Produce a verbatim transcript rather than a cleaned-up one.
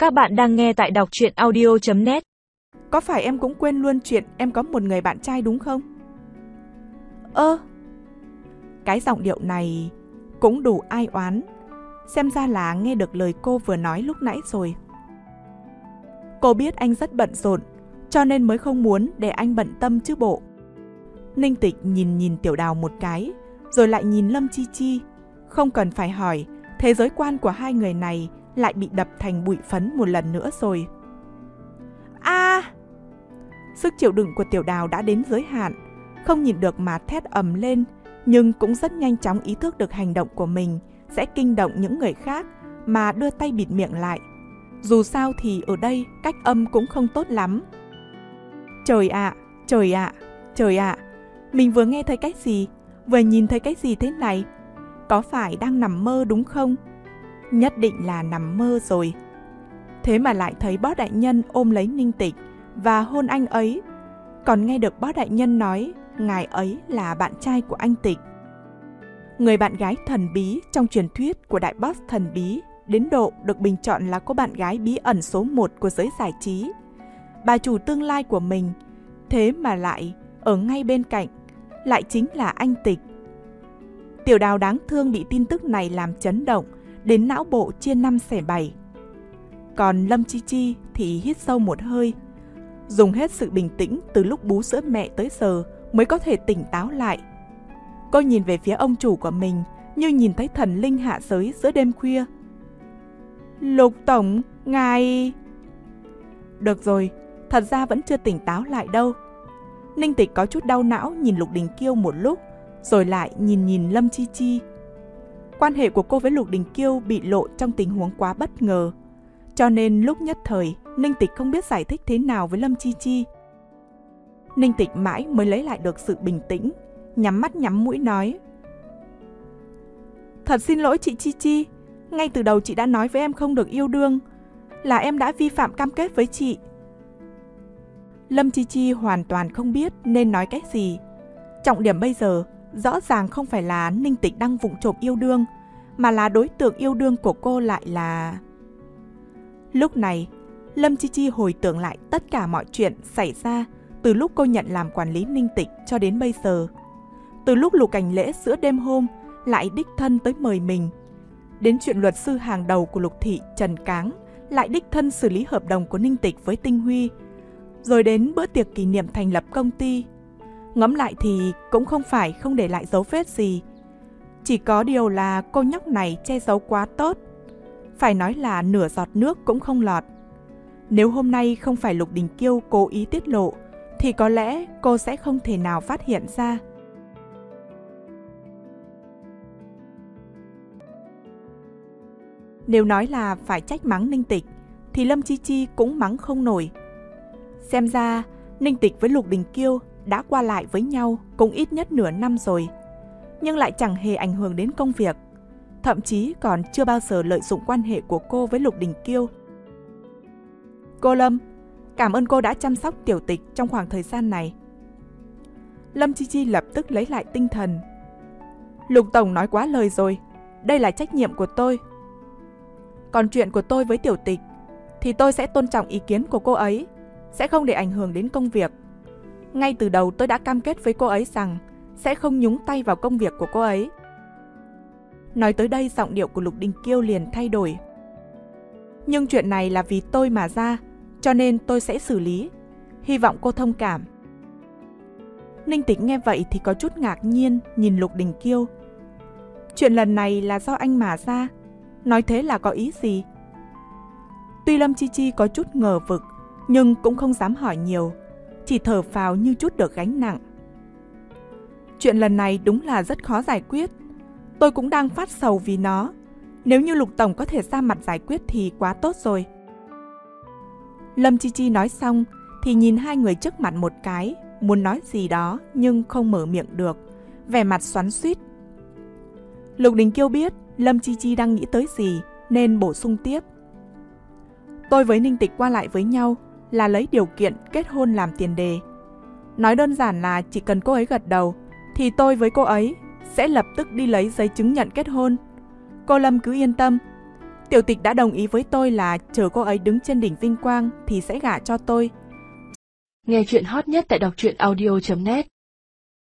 Các bạn đang nghe tại đọc truyện audio chấm net. Có phải em cũng quên luôn chuyện em có một người bạn trai đúng không? Ơ, cái giọng điệu này cũng đủ ai oán. Xem ra là nghe được lời cô vừa nói lúc nãy rồi. Cô biết anh rất bận rộn, cho nên mới không muốn để anh bận tâm chứ bộ. Ninh Tịch nhìn nhìn Tiểu Đào một cái, rồi lại nhìn Lâm Chi Chi. Không cần phải hỏi, thế giới quan của hai người này lại bị đập thành bụi phấn một lần nữa rồi. A! À! Sức chịu đựng của Tiểu Đào đã đến giới hạn, không nhịn được mà thét ầm lên, nhưng cũng rất nhanh chóng ý thức được hành động của mình sẽ kinh động những người khác mà đưa tay bịt miệng lại. Dù sao thì ở đây cách âm cũng không tốt lắm. Trời ạ, à, trời ạ, à, trời ạ, à, mình vừa nghe thấy cái gì, vừa nhìn thấy cái gì thế này? Có phải đang nằm mơ đúng không? Nhất định là nằm mơ rồi. Thế mà lại thấy Bó Đại Nhân ôm lấy Ninh Tịch và hôn anh ấy. Còn nghe được Bó Đại Nhân nói ngài ấy là bạn trai của anh Tịch. Người bạn gái thần bí trong truyền thuyết của đại boss thần bí đến độ được bình chọn là cô bạn gái bí ẩn số một của giới giải trí. Bà chủ tương lai của mình, thế mà lại ở ngay bên cạnh, lại chính là anh Tịch. Tiểu Đào đáng thương bị tin tức này làm chấn động, đến não bộ chia năm xẻ bảy. Còn Lâm Chi Chi thì hít sâu một hơi, dùng hết sự bình tĩnh từ lúc bú sữa mẹ tới giờ mới có thể tỉnh táo lại. Cô nhìn về phía ông chủ của mình như nhìn thấy thần linh hạ giới giữa đêm khuya. Lục tổng, ngài... Được rồi, thật ra vẫn chưa tỉnh táo lại đâu. Ninh Tịch có chút đau não nhìn Lục Đình Kiêu một lúc, rồi lại nhìn nhìn Lâm Chi Chi. Quan hệ của cô với Lục Đình Kiêu bị lộ trong tình huống quá bất ngờ, cho nên lúc nhất thời Ninh Tịch không biết giải thích thế nào với Lâm Chi Chi. Ninh Tịch mãi mới lấy lại được sự bình tĩnh, nhắm mắt nhắm mũi nói: Thật xin lỗi chị Chi Chi, ngay từ đầu chị đã nói với em không được yêu đương, là em đã vi phạm cam kết với chị. Lâm Chi Chi hoàn toàn không biết nên nói cái gì. Trọng điểm bây giờ rõ ràng không phải là Ninh Tịch đang vụng trộm yêu đương, mà là đối tượng yêu đương của cô lại là... Lúc này, Lâm Chi Chi hồi tưởng lại tất cả mọi chuyện xảy ra từ lúc cô nhận làm quản lý Ninh Tịch cho đến bây giờ. Từ lúc Lục Cảnh Lễ giữa đêm hôm lại đích thân tới mời mình, đến chuyện luật sư hàng đầu của Lục Thị Trần Cáng lại đích thân xử lý hợp đồng của Ninh Tịch với Tinh Huy, rồi đến bữa tiệc kỷ niệm thành lập công ty. Ngẫm lại thì cũng không phải không để lại dấu vết gì. Chỉ có điều là cô nhóc này che giấu quá tốt. Phải nói là nửa giọt nước cũng không lọt. Nếu hôm nay không phải Lục Đình Kiêu cố ý tiết lộ, thì có lẽ cô sẽ không thể nào phát hiện ra. Nếu nói là phải trách mắng Ninh Tịch, thì Lâm Chi Chi cũng mắng không nổi. Xem ra, Ninh Tịch với Lục Đình Kiêu đã qua lại với nhau cũng ít nhất nửa năm rồi, nhưng lại chẳng hề ảnh hưởng đến công việc, thậm chí còn chưa bao giờ lợi dụng quan hệ của cô với Lục Đình Kiêu. Cô Lâm, cảm ơn cô đã chăm sóc Tiểu Tịch trong khoảng thời gian này. Lâm Chi Chi lập tức lấy lại tinh thần. Lục tổng nói quá lời rồi, đây là trách nhiệm của tôi. Còn chuyện của tôi với Tiểu Tịch thì tôi sẽ tôn trọng ý kiến của cô ấy, sẽ không để ảnh hưởng đến công việc. Ngay từ đầu tôi đã cam kết với cô ấy rằng sẽ không nhúng tay vào công việc của cô ấy. Nói tới đây giọng điệu của Lục Đình Kiêu liền thay đổi. Nhưng chuyện này là vì tôi mà ra, cho nên tôi sẽ xử lý. Hy vọng cô thông cảm. Ninh Tịch nghe vậy thì có chút ngạc nhiên nhìn Lục Đình Kiêu. Chuyện lần này là do anh mà ra, nói thế là có ý gì? Tuy Lâm Chi Chi có chút ngờ vực, nhưng cũng không dám hỏi nhiều, chỉ thở phào như chút được gánh nặng. Chuyện lần này đúng là rất khó giải quyết. Tôi cũng đang phát sầu vì nó. Nếu như Lục tổng có thể ra mặt giải quyết thì quá tốt rồi. Lâm Chi Chi nói xong thì nhìn hai người trước mặt một cái, muốn nói gì đó nhưng không mở miệng được, vẻ mặt xoắn xuýt. Lục Đình Kiêu biết Lâm Chi Chi đang nghĩ tới gì nên bổ sung tiếp. Tôi với Ninh Tịch qua lại với nhau là lấy điều kiện kết hôn làm tiền đề. Nói đơn giản là chỉ cần cô ấy gật đầu thì tôi với cô ấy sẽ lập tức đi lấy giấy chứng nhận kết hôn. Cô Lâm cứ yên tâm, Tiểu Tịch đã đồng ý với tôi là chờ cô ấy đứng trên đỉnh vinh quang thì sẽ gả cho tôi. Nghe chuyện hot nhất tại đọc truyện audio chấm net